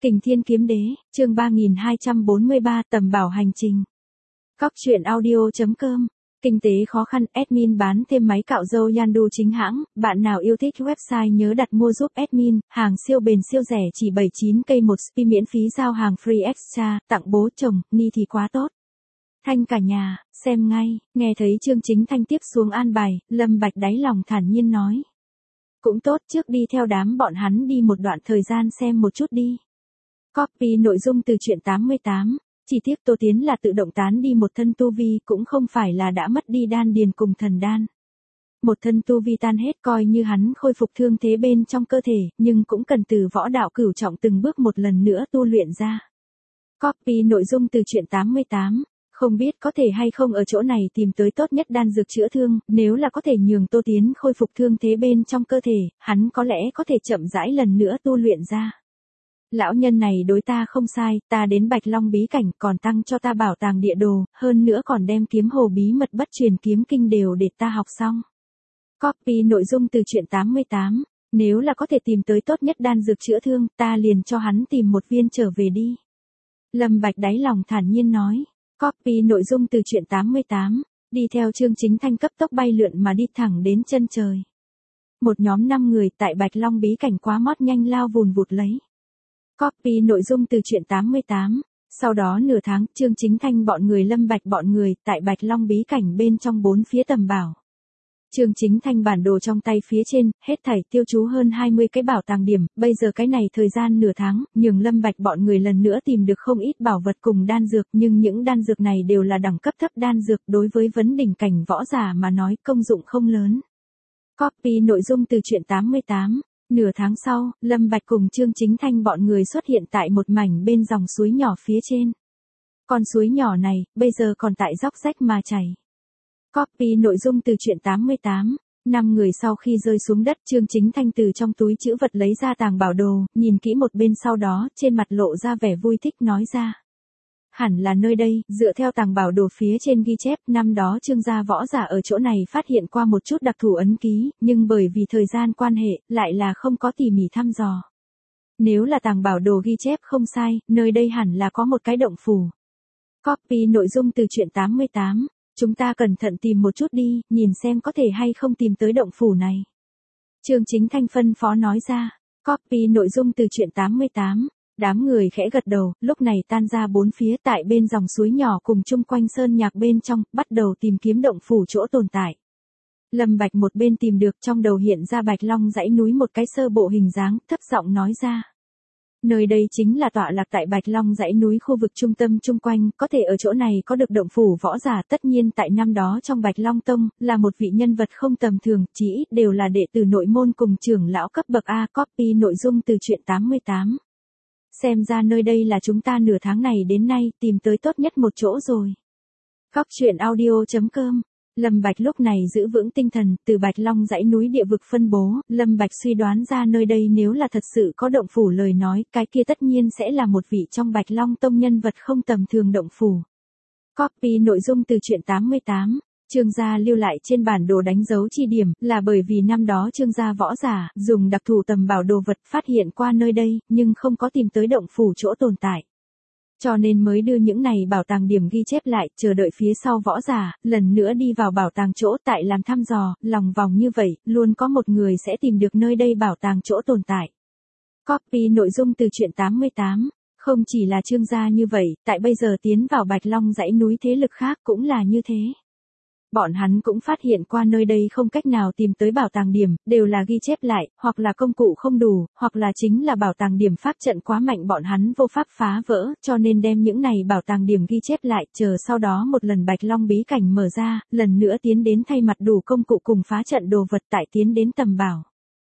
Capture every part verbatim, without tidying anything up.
Kình Thiên Kiếm Đế, chương ba nghìn hai trăm bốn mươi ba tầm bảo hành trình. Cóc truyện audio chấm com. Kinh tế khó khăn, admin bán thêm máy cạo râu Yandu chính hãng, bạn nào yêu thích website nhớ đặt mua giúp admin, hàng siêu bền siêu rẻ chỉ bảy mươi chín cây một spi miễn phí giao hàng free extra, tặng bố chồng, ni thì quá tốt. Thanh cả nhà, xem ngay, nghe thấy Chương Chính Thanh tiếp xuống an bài, Lâm Bạch đáy lòng thản nhiên nói. Cũng tốt, trước đi theo đám bọn hắn đi một đoạn thời gian xem một chút đi. Copy nội dung từ truyện tám mươi tám, chỉ tiếc Tô Tiến là tự động tán đi một thân tu vi, cũng không phải là đã mất đi đan điền cùng thần đan. Một thân tu vi tan hết coi như hắn khôi phục thương thế bên trong cơ thể, nhưng cũng cần từ võ đạo cửu trọng từng bước một lần nữa tu luyện ra. Copy nội dung từ truyện tám mươi tám, không biết có thể hay không ở chỗ này tìm tới tốt nhất đan dược chữa thương, nếu là có thể nhường Tô Tiến khôi phục thương thế bên trong cơ thể, hắn có lẽ có thể chậm rãi lần nữa tu luyện ra. Lão nhân này đối ta không sai, ta đến Bạch Long bí cảnh còn tăng cho ta bảo tàng địa đồ, hơn nữa còn đem kiếm hồ bí mật bất truyền kiếm kinh đều để ta học xong. Copy nội dung từ truyện tám mươi tám, nếu là có thể tìm tới tốt nhất đan dược chữa thương, ta liền cho hắn tìm một viên trở về đi. Lâm Bạch đáy lòng thản nhiên nói. Copy nội dung từ truyện tám mươi tám, đi theo Chương Chính Thanh cấp tốc bay lượn mà đi thẳng đến chân trời. Một nhóm năm người tại Bạch Long bí cảnh quá mót nhanh lao vùn vụt lấy. Copy nội dung từ truyện tám mươi tám, sau đó nửa tháng, Chương Chính Thanh bọn người Lâm Bạch bọn người tại Bạch Long bí cảnh bên trong bốn phía tầm bảo. Chương Chính Thanh bản đồ trong tay phía trên, hết thảy tiêu chú hơn hai mươi cái bảo tàng điểm, bây giờ cái này thời gian nửa tháng, nhường Lâm Bạch bọn người lần nữa tìm được không ít bảo vật cùng đan dược, nhưng những đan dược này đều là đẳng cấp thấp đan dược, đối với vấn đỉnh cảnh võ giả mà nói công dụng không lớn. Copy nội dung từ truyện tám mươi tám, nửa tháng sau, Lâm Bạch cùng Chương Chính Thanh bọn người xuất hiện tại một mảnh bên dòng suối nhỏ phía trên. Con suối nhỏ này, bây giờ còn tại dốc rách mà chảy. Copy nội dung từ truyện tám mươi tám, năm người sau khi rơi xuống đất, Chương Chính Thanh từ trong túi trữ vật lấy ra tàng bảo đồ, nhìn kỹ một bên sau đó, trên mặt lộ ra vẻ vui thích nói ra. Hẳn là nơi đây, dựa theo tàng bảo đồ phía trên ghi chép, năm đó Chương gia võ giả ở chỗ này phát hiện qua một chút đặc thù ấn ký, nhưng bởi vì thời gian quan hệ, lại là không có tỉ mỉ thăm dò. Nếu là tàng bảo đồ ghi chép không sai, nơi đây hẳn là có một cái động phủ. Copy nội dung từ truyện tám mươi tám. Chúng ta cẩn thận tìm một chút đi, nhìn xem có thể hay không tìm tới động phủ này. Chương Chính Thanh phân phó nói ra. Copy nội dung từ truyện tám mươi tám. Đám người khẽ gật đầu, lúc này tan ra bốn phía tại bên dòng suối nhỏ cùng chung quanh sơn nhạc bên trong, bắt đầu tìm kiếm động phủ chỗ tồn tại. Lâm Bạch một bên tìm được, trong đầu hiện ra Bạch Long dãy núi một cái sơ bộ hình dáng, thấp giọng nói ra. Nơi đây chính là tọa lạc tại Bạch Long dãy núi khu vực trung tâm chung quanh, có thể ở chỗ này có được động phủ võ giả, tất nhiên tại năm đó trong Bạch Long Tông, là một vị nhân vật không tầm thường, chỉ ít đều là đệ tử nội môn cùng trưởng lão cấp bậc A. Copy nội dung từ truyện tám mươi tám. Xem ra nơi đây là chúng ta nửa tháng này đến nay tìm tới tốt nhất một chỗ rồi. Cóc truyện audio chấm com. Lâm Bạch lúc này giữ vững tinh thần, từ Bạch Long dãy núi địa vực phân bố, Lâm Bạch suy đoán ra nơi đây nếu là thật sự có động phủ lời nói, cái kia tất nhiên sẽ là một vị trong Bạch Long Tông nhân vật không tầm thường động phủ. Copy nội dung từ truyện tám mươi tám, Chương gia lưu lại trên bản đồ đánh dấu chi điểm, là bởi vì năm đó Chương gia võ giả, dùng đặc thù tầm bảo đồ vật phát hiện qua nơi đây, nhưng không có tìm tới động phủ chỗ tồn tại. Cho nên mới đưa những này bảo tàng điểm ghi chép lại, chờ đợi phía sau võ giả, lần nữa đi vào bảo tàng chỗ tại làm thăm dò, lòng vòng như vậy, luôn có một người sẽ tìm được nơi đây bảo tàng chỗ tồn tại. Copy nội dung từ truyện tám mươi tám, không chỉ là Chương gia như vậy, tại bây giờ tiến vào Bạch Long dãy núi thế lực khác cũng là như thế. Bọn hắn cũng phát hiện qua nơi đây không cách nào tìm tới bảo tàng điểm, đều là ghi chép lại, hoặc là công cụ không đủ, hoặc là chính là bảo tàng điểm pháp trận quá mạnh bọn hắn vô pháp phá vỡ, cho nên đem những này bảo tàng điểm ghi chép lại, chờ sau đó một lần Bạch Long bí cảnh mở ra, lần nữa tiến đến thay mặt đủ công cụ cùng phá trận đồ vật tại tiến đến tầm bảo.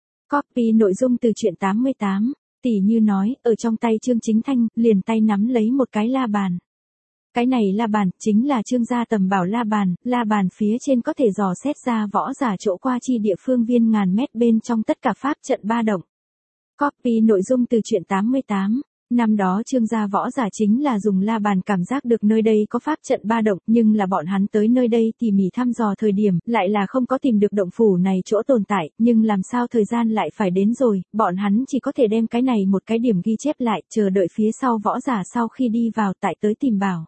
Copy nội dung từ truyện tám mươi tám, tỉ như nói, ở trong tay Chương Chính Thanh, liền tay nắm lấy một cái la bàn. Cái này la bàn, chính là Chương gia tầm bảo la bàn, la bàn phía trên có thể dò xét ra võ giả chỗ qua chi địa phương viên ngàn mét bên trong tất cả pháp trận ba động. Copy nội dung từ truyện tám mươi tám, Năm đó Trương gia võ giả chính là dùng la bàn cảm giác được nơi đây có pháp trận ba động, nhưng là bọn hắn tới nơi đây tỉ mỉ thăm dò thời điểm, lại là không có tìm được động phủ này chỗ tồn tại, nhưng làm sao thời gian lại phải đến rồi, bọn hắn chỉ có thể đem cái này một cái điểm ghi chép lại, chờ đợi phía sau võ giả sau khi đi vào tại tới tìm bảo.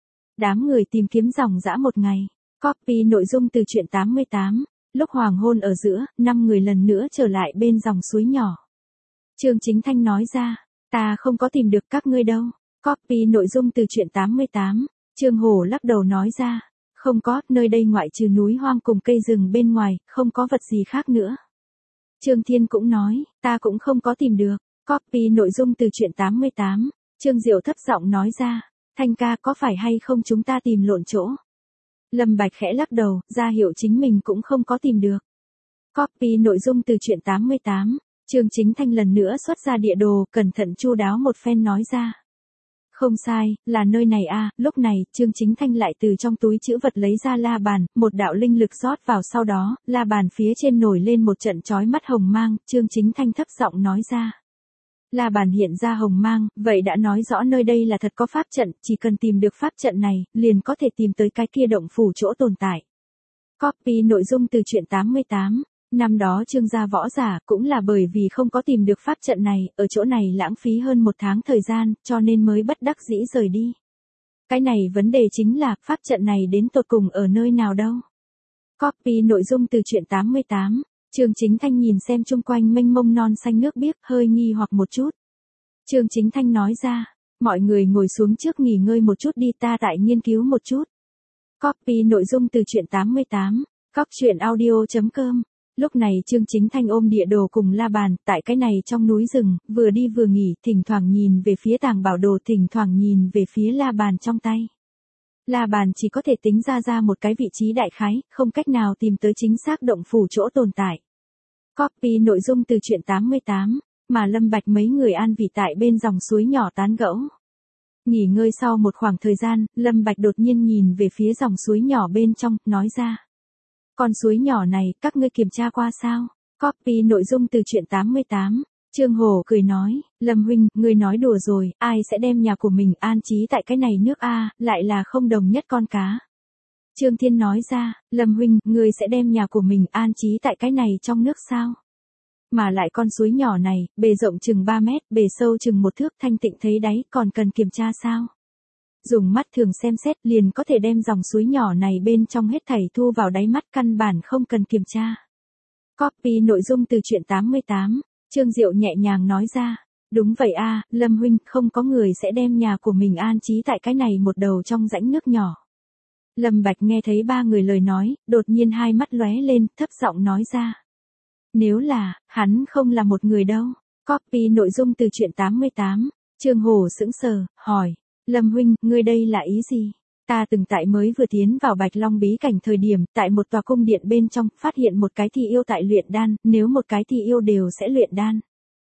Đám người tìm kiếm dòng dã một ngày. Copy nội dung từ truyện tám mươi tám. Lúc hoàng hôn ở giữa, năm người lần nữa trở lại bên dòng suối nhỏ. Trương Chính Thanh nói ra, ta không có tìm được các ngươi đâu. Copy nội dung từ truyện tám mươi tám. Trương Hổ lắc đầu nói ra, không có, nơi đây ngoại trừ núi hoang cùng cây rừng bên ngoài, không có vật gì khác nữa. Trương Thiên cũng nói, ta cũng không có tìm được. Copy nội dung từ truyện tám mươi tám. Trương Diệu thấp giọng nói ra, Thanh ca có phải hay không chúng ta tìm lộn chỗ. Lâm Bạch khẽ lắc đầu, ra hiệu chính mình cũng không có tìm được. Copy nội dung từ truyện tám mươi tám. Trương Chính Thanh lần nữa xuất ra địa đồ, cẩn thận chu đáo một phen nói ra. Không sai, là nơi này a. Lúc này, Trương Chính Thanh lại từ trong túi trữ vật lấy ra la bàn, một đạo linh lực rót vào sau đó, la bàn phía trên nổi lên một trận chói mắt hồng mang, Trương Chính Thanh thấp giọng nói ra. La bàn hiện ra hồng mang, vậy đã nói rõ nơi đây là thật có pháp trận, chỉ cần tìm được pháp trận này, liền có thể tìm tới cái kia động phủ chỗ tồn tại. Copy nội dung từ truyện tám mươi tám. Năm đó Trương gia võ giả cũng là bởi vì không có tìm được pháp trận này, ở chỗ này lãng phí hơn một tháng thời gian, cho nên mới bất đắc dĩ rời đi. Cái này vấn đề chính là, pháp trận này đến tột cùng ở nơi nào đâu. Copy nội dung từ truyện tám mươi tám. Trương Chính Thanh nhìn xem chung quanh mênh mông non xanh nước biếc, hơi nghi hoặc một chút. Trương Chính Thanh nói ra, mọi người ngồi xuống trước nghỉ ngơi một chút đi, ta tại nghiên cứu một chút. Copy nội dung từ truyện tám mươi tám. Cóc truyện audio chấm com. Lúc này Trương Chính Thanh ôm địa đồ cùng la bàn, tại cái này trong núi rừng, vừa đi vừa nghỉ, thỉnh thoảng nhìn về phía tàng bảo đồ, thỉnh thoảng nhìn về phía la bàn trong tay. La bàn chỉ có thể tính ra ra một cái vị trí đại khái, không cách nào tìm tới chính xác động phủ chỗ tồn tại. Copy nội dung từ truyện tám mươi tám, mà Lâm Bạch mấy người an vị tại bên dòng suối nhỏ tán gẫu. Nghỉ ngơi sau một khoảng thời gian, Lâm Bạch đột nhiên nhìn về phía dòng suối nhỏ bên trong, nói ra. Con suối nhỏ này, các ngươi kiểm tra qua sao? Copy nội dung từ truyện tám mươi tám. Trương Hổ cười nói, Lâm huynh, ngươi nói đùa rồi, ai sẽ đem nhà của mình an trí tại cái này nước a, lại là không đồng nhất con cá. Trương Thiên nói ra, Lâm huynh, ngươi sẽ đem nhà của mình an trí tại cái này trong nước sao? Mà lại con suối nhỏ này, bề rộng chừng ba mét, bề sâu chừng một thước, thanh tịnh thấy đáy, còn cần kiểm tra sao? Dùng mắt thường xem xét liền có thể đem dòng suối nhỏ này bên trong hết thảy thu vào đáy mắt, căn bản không cần kiểm tra. Copy nội dung từ truyện tám mươi tám. Trương Diệu nhẹ nhàng nói ra, đúng vậy a, Lâm huynh, không có người sẽ đem nhà của mình an trí tại cái này một đầu trong rãnh nước nhỏ. Lâm Bạch nghe thấy ba người lời nói, đột nhiên hai mắt lóe lên, thấp giọng nói ra. Nếu là, hắn không là một người đâu. Copy nội dung từ truyện tám mươi tám. Trương Hổ sững sờ, hỏi, Lâm huynh, ngươi đây là ý gì? Ta từng tại mới vừa tiến vào Bạch Long bí cảnh thời điểm, tại một tòa cung điện bên trong, phát hiện một cái thi yêu tại luyện đan, nếu một cái thi yêu đều sẽ luyện đan.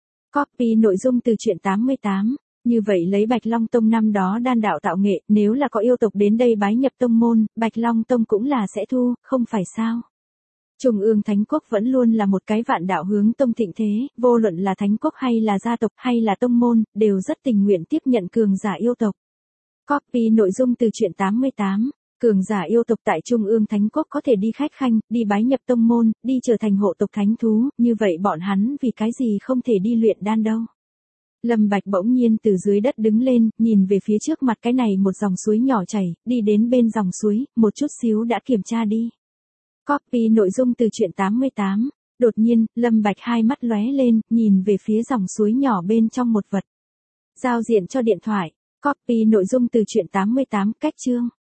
Copy nội dung từ truyện tám mươi tám. Như vậy lấy Bạch Long Tông năm đó đan đạo tạo nghệ, nếu là có yêu tộc đến đây bái nhập tông môn, Bạch Long Tông cũng là sẽ thu, không phải sao? Trung ương Thánh Quốc vẫn luôn là một cái vạn đạo hướng tông thịnh thế, vô luận là Thánh Quốc hay là gia tộc hay là tông môn, đều rất tình nguyện tiếp nhận cường giả yêu tộc. Copy nội dung từ truyện tám mươi tám. Cường giả yêu tộc tại Trung ương Thánh Quốc có thể đi khách khanh, đi bái nhập tông môn, đi trở thành hộ tộc thánh thú, như vậy bọn hắn vì cái gì không thể đi luyện đan đâu. Lâm Bạch bỗng nhiên từ dưới đất đứng lên, nhìn về phía trước mặt cái này một dòng suối nhỏ chảy, đi đến bên dòng suối, một chút xíu đã kiểm tra đi. Copy nội dung từ truyện tám mươi tám. Đột nhiên, Lâm Bạch hai mắt lóe lên, nhìn về phía dòng suối nhỏ bên trong một vật. Giao diện cho điện thoại. Copy nội dung từ truyện tám mươi tám, cách chương.